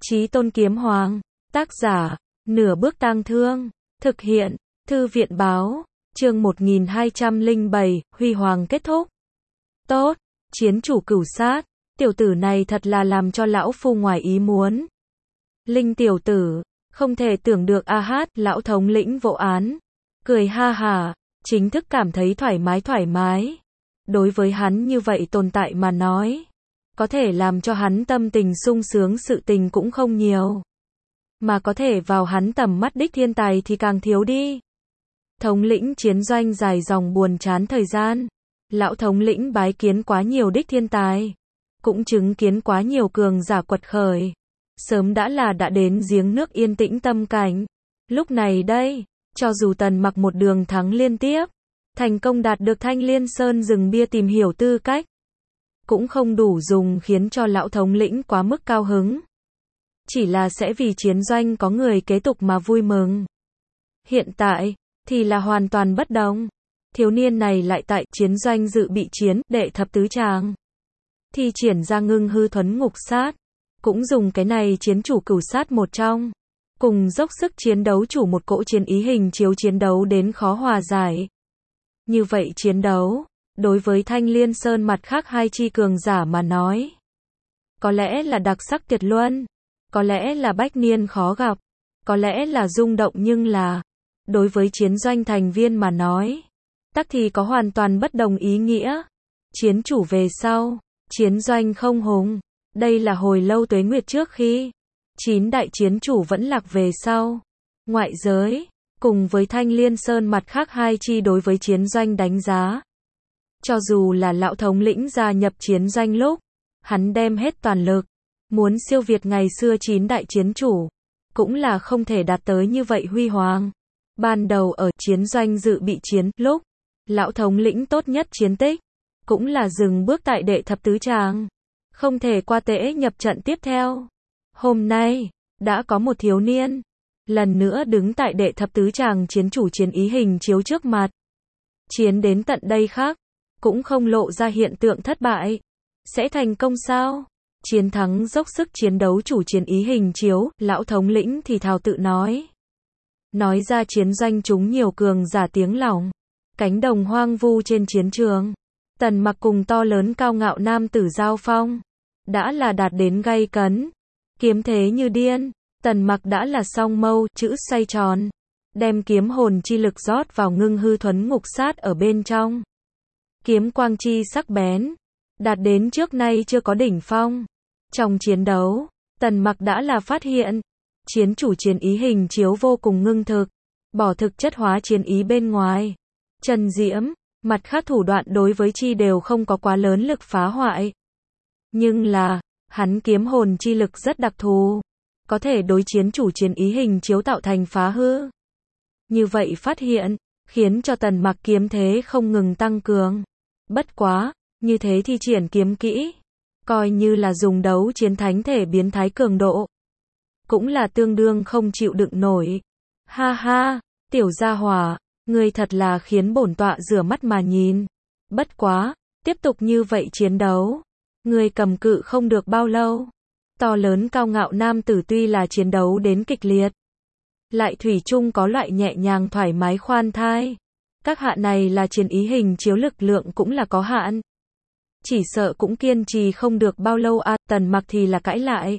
Chí Tôn Kiếm Hoàng, tác giả, Nửa Bước Tang Thương, thực hiện, Thư viện báo, chương 1207, Huy Hoàng kết thúc. Tốt, chiến chủ cửu sát, tiểu tử này thật là làm cho lão phu ngoài ý muốn. Linh tiểu tử, không thể tưởng được a hát, lão thống lĩnh vô án, cười ha hà, chính thức cảm thấy thoải mái. Đối với hắn như vậy tồn tại mà nói, có thể làm cho hắn tâm tình sung sướng sự tình cũng không nhiều. Mà có thể vào hắn tầm mắt đích thiên tài thì càng thiếu đi. Thống lĩnh chiến doanh dài dòng buồn chán thời gian. Lão thống lĩnh bái kiến quá nhiều đích thiên tài. Cũng chứng kiến quá nhiều cường giả quật khởi. Sớm đã đến giếng nước yên tĩnh tâm cảnh. Lúc này đây, cho dù Tần Mặc một đường thắng liên tiếp, thành công đạt được Thanh Liên Sơn rừng bia tìm hiểu tư cách, cũng không đủ dùng khiến cho lão thống lĩnh quá mức cao hứng. Chỉ là sẽ vì chiến doanh có người kế tục mà vui mừng. Hiện tại, thì là hoàn toàn bất đồng. Thiếu niên này lại tại chiến doanh dự bị chiến, đệ thập tứ tràng. Thi triển ra ngưng hư thuấn ngục sát. Cũng dùng cái này chiến chủ cửu sát một trong. Cùng dốc sức chiến đấu chủ một cỗ chiến ý hình chiếu chiến đấu đến khó hòa giải. Như vậy chiến đấu, đối với Thanh Liên Sơn mặt khác hai chi cường giả mà nói, có lẽ là đặc sắc tuyệt luân, có lẽ là bách niên khó gặp, có lẽ là rung động, nhưng là đối với chiến doanh thành viên mà nói, tắc thì có hoàn toàn bất đồng ý nghĩa. Chiến chủ về sau, chiến doanh không hùng, đây là hồi lâu tuế nguyệt trước khi 9 đại chiến chủ vẫn lạc về sau. Ngoại giới, cùng với Thanh Liên Sơn mặt khác hai chi đối với chiến doanh đánh giá. Cho dù là lão thống lĩnh gia nhập chiến doanh lúc, hắn đem hết toàn lực, muốn siêu việt ngày xưa 9 đại chiến chủ, cũng là không thể đạt tới như vậy huy hoàng. Ban đầu ở chiến doanh dự bị chiến lúc, lão thống lĩnh tốt nhất chiến tích, cũng là dừng bước tại đệ thập tứ tràng, không thể qua tễ nhập trận tiếp theo. Hôm nay, đã có một thiếu niên, lần nữa đứng tại đệ thập tứ tràng chiến chủ chiến ý hình chiếu trước mặt. Chiến đến tận đây khác, cũng không lộ ra hiện tượng thất bại. Sẽ thành công sao? Chiến thắng dốc sức chiến đấu chủ chiến ý hình chiếu, lão thống lĩnh thì thào tự nói. Nói ra chiến doanh chúng nhiều cường giả tiếng lòng. Cánh đồng hoang vu trên chiến trường. Tần Mặc cùng to lớn cao ngạo nam tử giao phong. Đã là đạt đến gay cấn. Kiếm thế như điên. Tần Mặc đã là song mâu, chữ xoay tròn. Đem kiếm hồn chi lực rót vào ngưng hư thuấn ngục sát ở bên trong. Kiếm quang chi sắc bén. Đạt đến trước nay chưa có đỉnh phong. Trong chiến đấu, Tần Mặc đã là phát hiện. Chiến chủ chiến ý hình chiếu vô cùng ngưng thực. Bỏ thực chất hóa chiến ý bên ngoài. Trần diễm, mặt khác thủ đoạn đối với chi đều không có quá lớn lực phá hoại. Nhưng là, hắn kiếm hồn chi lực rất đặc thù. Có thể đối chiến chủ chiến ý hình chiếu tạo thành phá hư. Như vậy phát hiện, khiến cho Tần Mặc kiếm thế không ngừng tăng cường. Bất quá, như thế thi triển kiếm kỹ, coi như là dùng đấu chiến thánh thể biến thái cường độ, cũng là tương đương không chịu đựng nổi. Ha ha, tiểu gia hỏa, ngươi thật là khiến bổn tọa rửa mắt mà nhìn. Bất quá, tiếp tục như vậy chiến đấu, ngươi cầm cự không được bao lâu. To lớn cao ngạo nam tử tuy là chiến đấu đến kịch liệt, lại thủy chung có loại nhẹ nhàng thoải mái khoan thai. Các hạ này là chiến ý hình chiếu lực lượng cũng là có hạn. Chỉ sợ cũng kiên trì không được bao lâu à. Tần Mặc thì là cãi lại.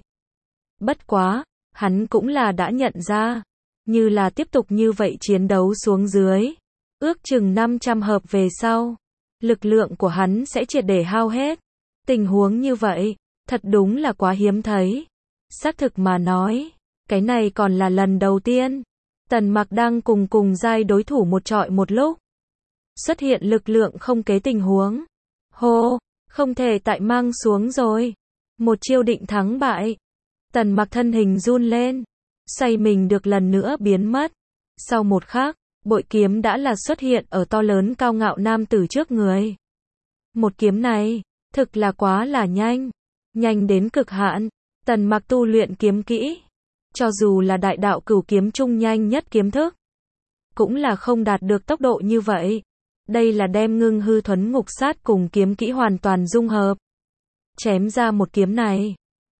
Bất quá, hắn cũng là đã nhận ra, như là tiếp tục như vậy chiến đấu xuống dưới, ước chừng 500 hợp về sau, lực lượng của hắn sẽ triệt để hao hết. Tình huống như vậy, thật đúng là quá hiếm thấy. Xác thực mà nói, cái này còn là lần đầu tiên. Tần Mặc đang cùng giai đối thủ một trọi một lúc. Xuất hiện lực lượng không kế tình huống. Hô, không thể tại mang xuống rồi. Một chiêu định thắng bại. Tần Mặc thân hình run lên. Xoay mình được lần nữa biến mất. Sau một khắc, bội kiếm đã là xuất hiện ở to lớn cao ngạo nam tử trước người. Một kiếm này, thực là quá là nhanh. Nhanh đến cực hạn. Tần Mặc tu luyện kiếm kỹ. Cho dù là đại đạo cửu kiếm trung nhanh nhất kiếm thức, cũng là không đạt được tốc độ như vậy. Đây là đem ngưng hư thuấn ngục sát cùng kiếm kỹ hoàn toàn dung hợp. Chém ra một kiếm này,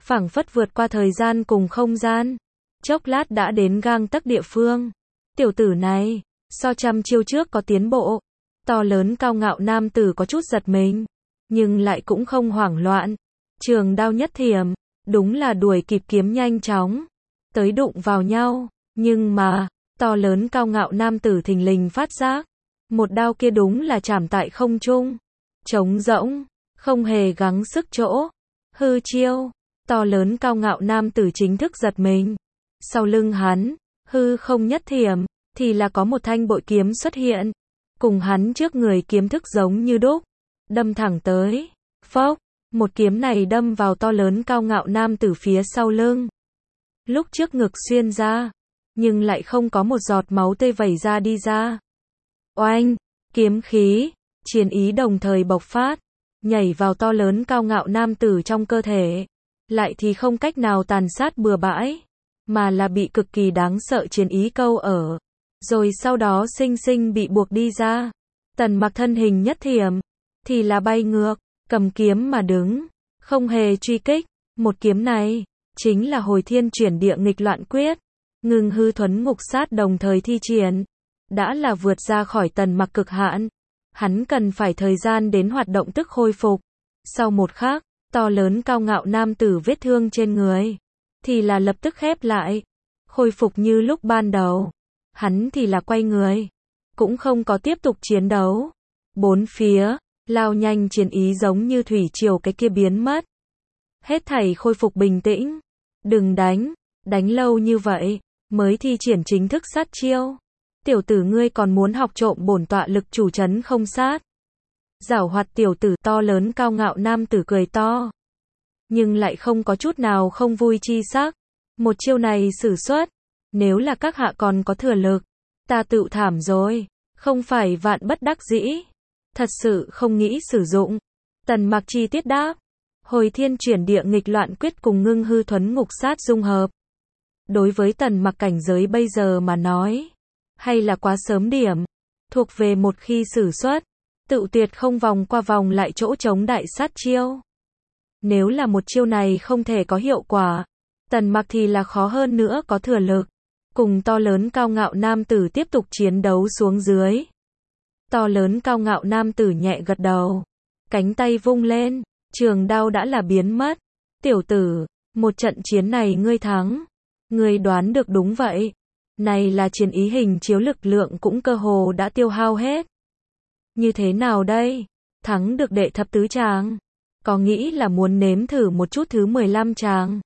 phảng phất vượt qua thời gian cùng không gian. Chốc lát đã đến gang tấc địa phương. Tiểu tử này, so trăm chiêu trước có tiến bộ. To lớn cao ngạo nam tử có chút giật mình, nhưng lại cũng không hoảng loạn. Trường đao nhất thiểm, đúng là đuổi kịp kiếm nhanh chóng, tới đụng vào nhau. Nhưng mà, to lớn cao ngạo nam tử thình lình phát giác, một đao kia đúng là chạm tại không trung, trống rỗng, không hề gắng sức chỗ. Hư chiêu, to lớn cao ngạo nam tử chính thức giật mình. Sau lưng hắn, hư không nhất thiểm, thì là có một thanh bội kiếm xuất hiện, cùng hắn trước người kiếm thức giống như đúc, đâm thẳng tới. Phốc, một kiếm này đâm vào to lớn cao ngạo nam tử phía sau lưng. Lúc trước ngực xuyên ra, nhưng lại không có một giọt máu tươi vẩy ra đi ra. Oanh, kiếm khí, chiến ý đồng thời bộc phát, nhảy vào to lớn cao ngạo nam tử trong cơ thể, lại thì không cách nào tàn sát bừa bãi, mà là bị cực kỳ đáng sợ chiến ý câu ở, rồi sau đó sinh sinh bị buộc đi ra. Tần Mặc thân hình nhất thiểm, thì là bay ngược, cầm kiếm mà đứng, không hề truy kích. Một kiếm này, chính là hồi thiên chuyển địa nghịch loạn quyết, ngưng hư thuấn ngục sát đồng thời thi triển, đã là vượt ra khỏi Tần Mặc cực hạn. Hắn cần phải thời gian đến hoạt động tức khôi phục. Sau một khắc, to lớn cao ngạo nam tử vết thương trên người, thì là lập tức khép lại, khôi phục như lúc ban đầu. Hắn thì là quay người, cũng không có tiếp tục chiến đấu. Bốn phía, lao nhanh chiến ý giống như thủy triều cái kia biến mất. Hết thảy khôi phục bình tĩnh. Đừng đánh, đánh lâu như vậy, mới thi triển chính thức sát chiêu. Tiểu tử ngươi còn muốn học trộm bổn tọa lực chủ trấn không sát. Giảo hoạt tiểu tử, to lớn cao ngạo nam tử cười to, nhưng lại không có chút nào không vui chi sắc. Một chiêu này sử xuất, nếu là các hạ còn có thừa lực, ta tự thảm rồi. Không phải vạn bất đắc dĩ, thật sự không nghĩ sử dụng. Tần Mặc chi tiết đáp, hồi thiên chuyển địa nghịch loạn quyết cùng ngưng hư thuấn ngục sát dung hợp. Đối với Tần Mặc cảnh giới bây giờ mà nói, hay là quá sớm điểm, thuộc về một khi sử xuất, tự tuyệt không vòng qua vòng lại chỗ chống đại sát chiêu. Nếu là một chiêu này không thể có hiệu quả, Tần Mặc thì là khó hơn nữa có thừa lực, cùng to lớn cao ngạo nam tử tiếp tục chiến đấu xuống dưới. To lớn cao ngạo nam tử nhẹ gật đầu, cánh tay vung lên, trường đao đã là biến mất. Tiểu tử, một trận chiến này ngươi thắng. Ngươi đoán được đúng vậy. Này là chiến ý hình chiếu, lực lượng cũng cơ hồ đã tiêu hao hết. Như thế nào đây? Thắng được đệ thập tứ tràng, có nghĩ là muốn nếm thử một chút thứ 15 tràng?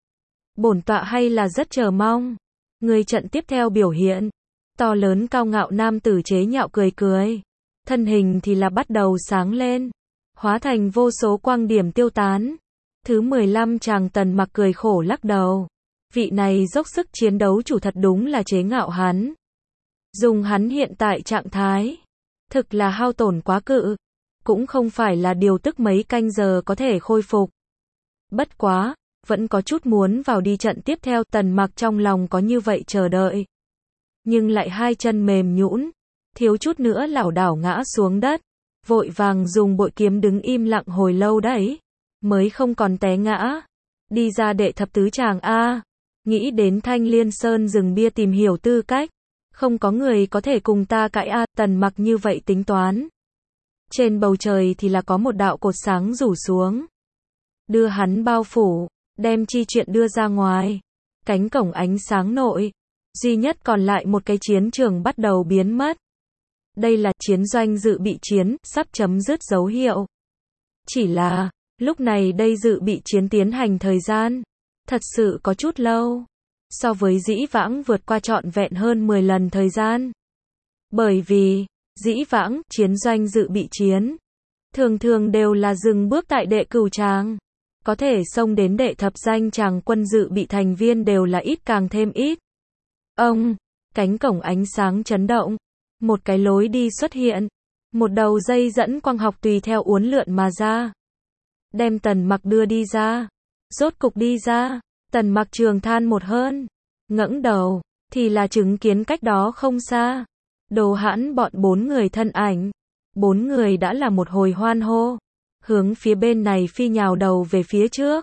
Bổn tọa hay là rất chờ mong ngươi trận tiếp theo biểu hiện. To lớn cao ngạo nam tử chế nhạo cười cười, thân hình thì là bắt đầu sáng lên, hóa thành vô số quang điểm tiêu tán. Thứ 15 tràng. Tần Mặc cười khổ lắc đầu. Vị này dốc sức chiến đấu chủ thật đúng là chế ngạo hắn. Dùng hắn hiện tại trạng thái, thực là hao tổn quá cự, cũng không phải là điều tức mấy canh giờ có thể khôi phục. Bất quá, vẫn có chút muốn vào đi trận tiếp theo. Tần Mặc trong lòng có như vậy chờ đợi, nhưng lại hai chân mềm nhũn, thiếu chút nữa lảo đảo ngã xuống đất, vội vàng dùng bội kiếm đứng im lặng hồi lâu đấy, mới không còn té ngã. Đi ra đệ thập tứ tràng a. Nghĩ đến Thanh Liên Sơn rừng bia tìm hiểu tư cách, không có người có thể cùng ta cãi a. Tần Mặc như vậy tính toán. Trên bầu trời thì là có một đạo cột sáng rủ xuống, đưa hắn bao phủ, đem chi chuyện đưa ra ngoài. Cánh cổng ánh sáng nội, duy nhất còn lại một cái chiến trường bắt đầu biến mất. Đây là chiến doanh dự bị chiến, sắp chấm dứt dấu hiệu. Chỉ là, lúc này đây dự bị chiến tiến hành thời gian, thật sự có chút lâu. So với dĩ vãng vượt qua trọn vẹn hơn 10 lần thời gian. Bởi vì, dĩ vãng, chiến doanh dự bị chiến, thường thường đều là dừng bước tại đệ cửu tràng. Có thể xông đến đệ thập danh tràng quân dự bị thành viên đều là ít càng thêm ít. Ông, cánh cổng ánh sáng chấn động, một cái lối đi xuất hiện, một đầu dây dẫn quang học tùy theo uốn lượn mà ra, đem Tần Mặc đưa đi ra. Rốt cục đi ra, Tần Mặc trường than một hơi, ngẩng đầu, thì là chứng kiến cách đó không xa, Đồ Hãn bọn 4 người thân ảnh. 4 người đã là một hồi hoan hô, hướng phía bên này phi nhào đầu về phía trước,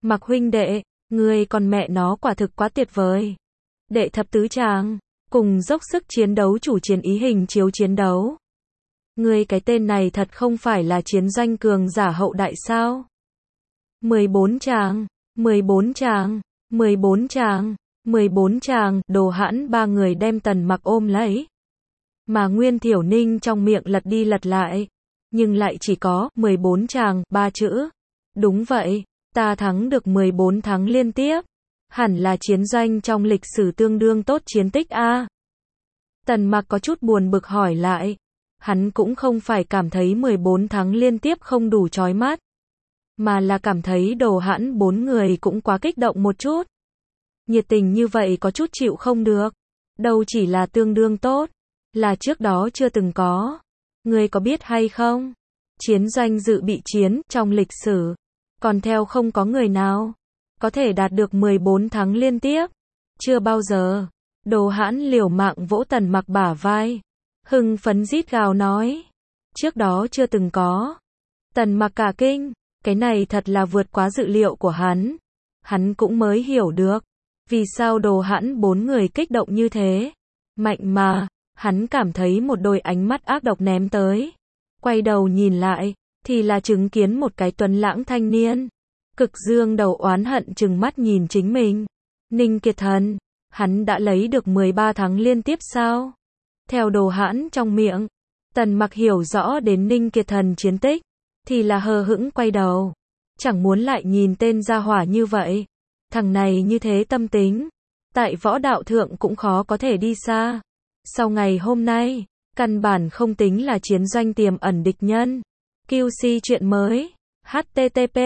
Mặc huynh đệ, ngươi còn mẹ nó quả thực quá tuyệt vời. Đệ thập tứ tràng, cùng dốc sức chiến đấu chủ chiến ý hình chiếu chiến đấu. Ngươi cái tên này thật không phải là chiến doanh cường giả hậu đại sao? 14 tràng, 14 tràng, 14 tràng, 14 tràng, Đồ Hãn ba người đem Tần Mặc ôm lấy. Mà Nguyên Thiểu Ninh trong miệng lật đi lật lại, nhưng lại chỉ có 14 tràng, 3 chữ. Đúng vậy, ta thắng được 14 thắng liên tiếp. Hẳn là chiến doanh trong lịch sử tương đương tốt chiến tích a. Tần Mặc có chút buồn bực hỏi lại. Hắn cũng không phải cảm thấy 14 thắng liên tiếp không đủ chói mắt, mà là cảm thấy Đồ Hãn 4 người cũng quá kích động một chút. Nhiệt tình như vậy có chút chịu không được. Đâu chỉ là tương đương tốt, là trước đó chưa từng có. Ngươi có biết hay không? Chiến doanh dự bị chiến trong lịch sử, còn theo không có người nào có thể đạt được 14 thắng liên tiếp. Chưa bao giờ. Đồ Hãn liều mạng vỗ Tần Mặc bả vai, hưng phấn rít gào nói. Trước đó chưa từng có. Tần Mặc cả kinh. Cái này thật là vượt quá dự liệu của hắn. Hắn cũng mới hiểu được vì sao Đồ Hãn 4 người kích động như thế. Mạnh mà, hắn cảm thấy một đôi ánh mắt ác độc ném tới. Quay đầu nhìn lại, thì là chứng kiến một cái tuấn lãng thanh niên. Cực dương đầu oán hận trừng mắt nhìn chính mình. Ninh Kiệt Thần, hắn đã lấy được 13 thắng liên tiếp sao? Theo Đồ Hãn trong miệng, Tần Mặc hiểu rõ đến Ninh Kiệt Thần chiến tích, thì là hờ hững quay đầu. Chẳng muốn lại nhìn tên gia hỏa như vậy. Thằng này như thế tâm tính, tại võ đạo thượng cũng khó có thể đi xa. Sau ngày hôm nay, căn bản không tính là chiến doanh tiềm ẩn địch nhân. QC chuyện mới. http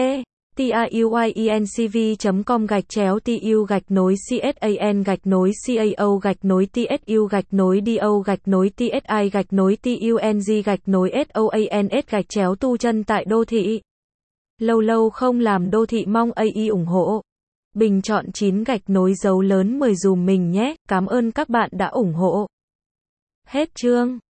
tuyuguic.co.ag/tsu-tung-tsi-tu chân tại đô thị. Lâu lâu không làm đô thị mong AI ủng hộ. Bình chọn 9 gạch nối dấu lớn 10 dùm mình nhé. Cảm ơn các bạn đã ủng hộ. Hết chương.